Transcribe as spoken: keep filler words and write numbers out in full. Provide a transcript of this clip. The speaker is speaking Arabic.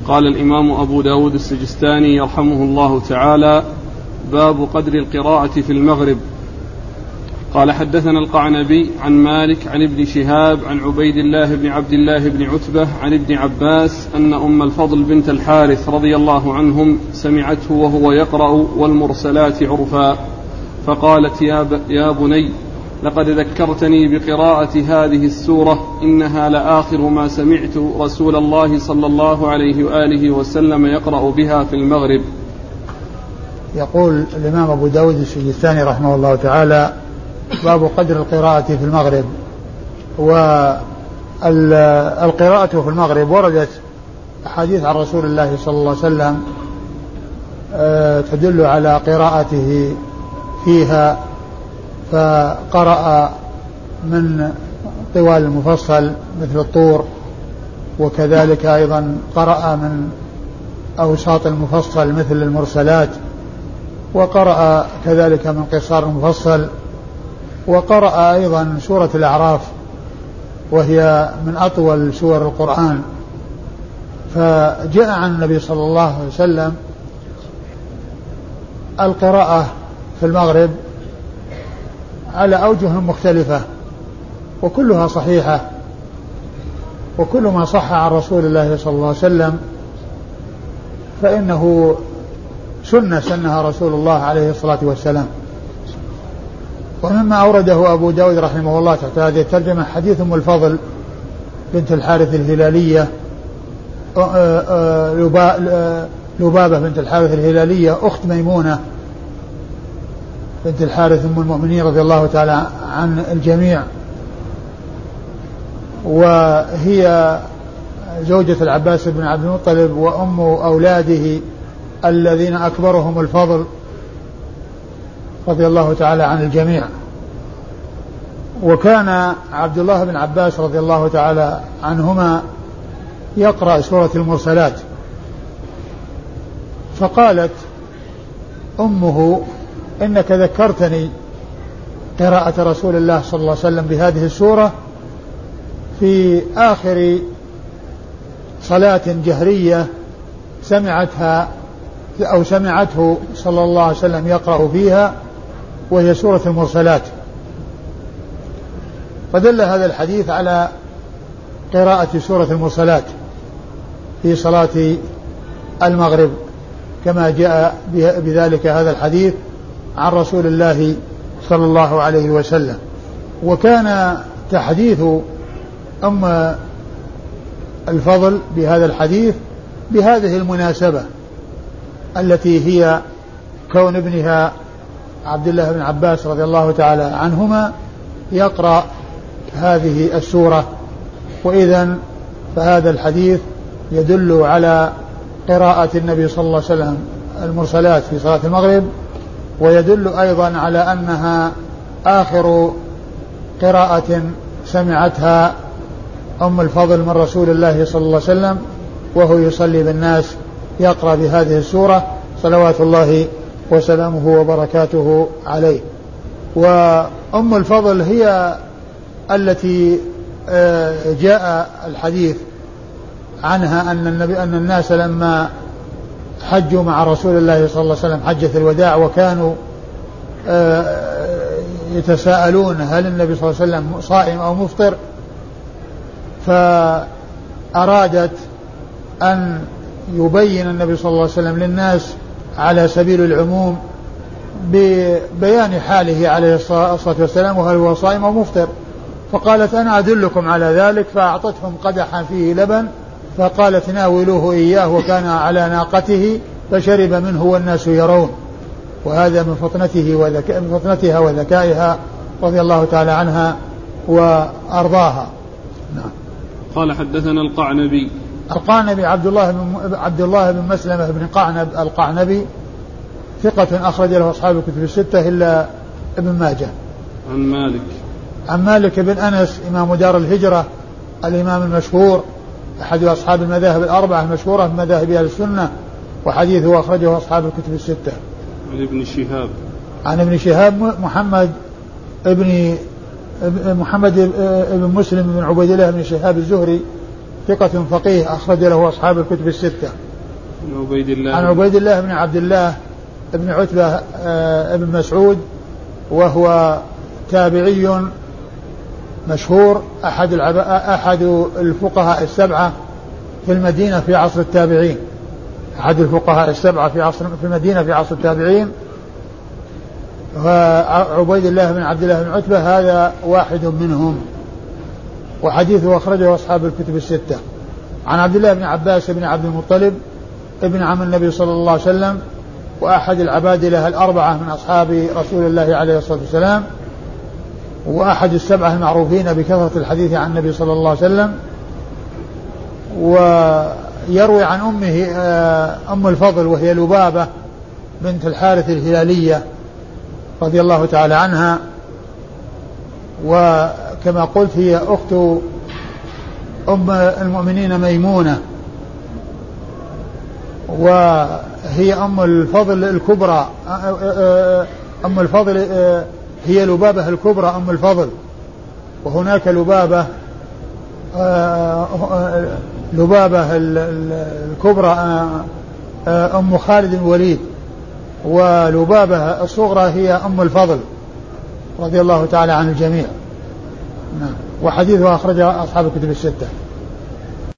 قال الإمام أبو داود السجستاني يرحمه الله تعالى: باب قدر القراءة في المغرب. قال: حدثنا القعنبي عن مالك عن ابن شهاب عن عبيد الله بن عبد الله بن عتبة عن ابن عباس أن أم الفضل بنت الحارث رضي الله عنهم سمعته وهو يقرأ والمرسلات عرفا، فقالت: يا, ب... يا بني، لقد ذكرتني بقراءة هذه السورة، إنها لآخر ما سمعت رسول الله صلى الله عليه وآله وسلم يقرأ بها في المغرب. يقول الإمام أبو داود السجستاني رحمه الله تعالى: باب قدر القراءة في المغرب. والقراءة في المغرب وردت أحاديث عن رسول الله صلى الله عليه وسلم تدل على قراءته فيها، فقرأ من طوال المفصل مثل الطور، وكذلك أيضا قرأ من أوساط المفصل مثل المرسلات، وقرأ كذلك من قصار المفصل، وقرأ أيضا سورة الأعراف وهي من أطول سور القرآن. فجاء عن النبي صلى الله عليه وسلم القراءة في المغرب على أوجه مختلفة وكلها صحيحة، وكل ما صح عن رسول الله صلى الله عليه وسلم فإنه سنة سنها رسول الله عليه الصلاة والسلام. ومما أورده أبو داود رحمه الله تحت هذه الترجمة حديث أم الفضل بنت الحارث الهلالية، لبابة بنت الحارث الهلالية أخت ميمونة بنت الحارث أم المؤمنين رضي الله تعالى عن الجميع، وهي زوجة العباس بن عبد المطلب وأم أولاده الذين أكبرهم الفضل رضي الله تعالى عن الجميع. وكان عبد الله بن عباس رضي الله تعالى عنهما يقرأ سورة المرسلات، فقالت أمه: إنك ذكرتني قراءة رسول الله صلى الله عليه وسلم بهذه السورة في آخر صلاة جهرية سمعتها أو سمعته صلى الله عليه وسلم يقرأ فيها، وهي سورة المرسلات. فدل هذا الحديث على قراءة سورة المرسلات في صلاة المغرب، كما جاء بذلك هذا الحديث عن رسول الله صلى الله عليه وسلم. وكان تحديث أم الفضل بهذا الحديث بهذه المناسبة التي هي كون ابنها عبد الله بن عباس رضي الله تعالى عنهما يقرأ هذه السورة. وإذن فهذا الحديث يدل على قراءة النبي صلى الله عليه وسلم المرسلات في صلاة المغرب، ويدل أيضا على أنها آخر قراءة سمعتها أم الفضل من رسول الله صلى الله عليه وسلم وهو يصلي بالناس يقرأ بهذه السورة صلوات الله وسلامه وبركاته عليه. وأم الفضل هي التي جاء الحديث عنها أن النبي أن الناس لما حجوا مع رسول الله صلى الله عليه وسلم حجة الوداع وكانوا يتساءلون هل النبي صلى الله عليه وسلم صائم أو مفطر، فأرادت أن يبين النبي صلى الله عليه وسلم للناس على سبيل العموم ببيان حاله عليه الصلاة والسلام وهل هو صائم أو مفطر، فقالت: أنا أدلكم على ذلك، فأعطتهم قدحا فيه لبن فقالت: ناولوه إياه، وكان على ناقته فشرب منه والناس يرون. وهذا من فطنته وذكاء من فطنتها وذكائها رضي الله تعالى عنها وأرضاها. نعم. قال: حدثنا القعنبي. القعنبي عبد الله بن عبد الله بن مسلمة بن قعنب القعنبي ثقة أخرج له أصحاب الكتب الستة إلا ابن ماجه. عن مالك عن مالك بن أنس إمام دار الهجرة الإمام المشهور أحد أصحاب المذاهب الأربعة المشهورة من مذاهب أهل السنة، وحديثه أخرجه أصحاب الكتب الستة. عن ابن شهاب عن ابن شهاب محمد ابن محمد ابن مسلم بن عبيد الله بن شهاب الزهري ثقة فقيه أخرج له أصحاب الكتب الستة. عن عبيد الله عن عبيد الله بن عبد الله بن عتبة بن مسعود وهو تابعي مشهور أحد أحد الفقهاء السبعة في المدينة في عصر التابعين أحد الفقهاء السبعة في عصر في المدينة في عصر التابعين. وعبيد الله بن عبد الله بن عتبة هذا واحد منهم وحديثه أخرجه أصحاب الكتب الستة. عن عبد الله بن عباس بن عبد المطلب ابن عم النبي صلى الله عليه وسلم وأحد العبادلة الأربعة من أصحاب رسول الله عليه الصلاة والسلام وأحد السبعة المعروفين بكثرة الحديث عن النبي صلى الله عليه وسلم. ويروي عن أمه أم الفضل وهي لبابة بنت الحارث الهلالية رضي الله تعالى عنها، وكما قلت هي أخت أم المؤمنين ميمونة، وهي أم الفضل الكبرى. أم الفضل هي لبابة الكبرى أم الفضل، وهناك لبابة لبابة الكبرى أم خالد الوليد، ولبابة الصغرى هي أم الفضل رضي الله تعالى عن الجميع. وحديثها أخرجها أصحاب الكتب الستة.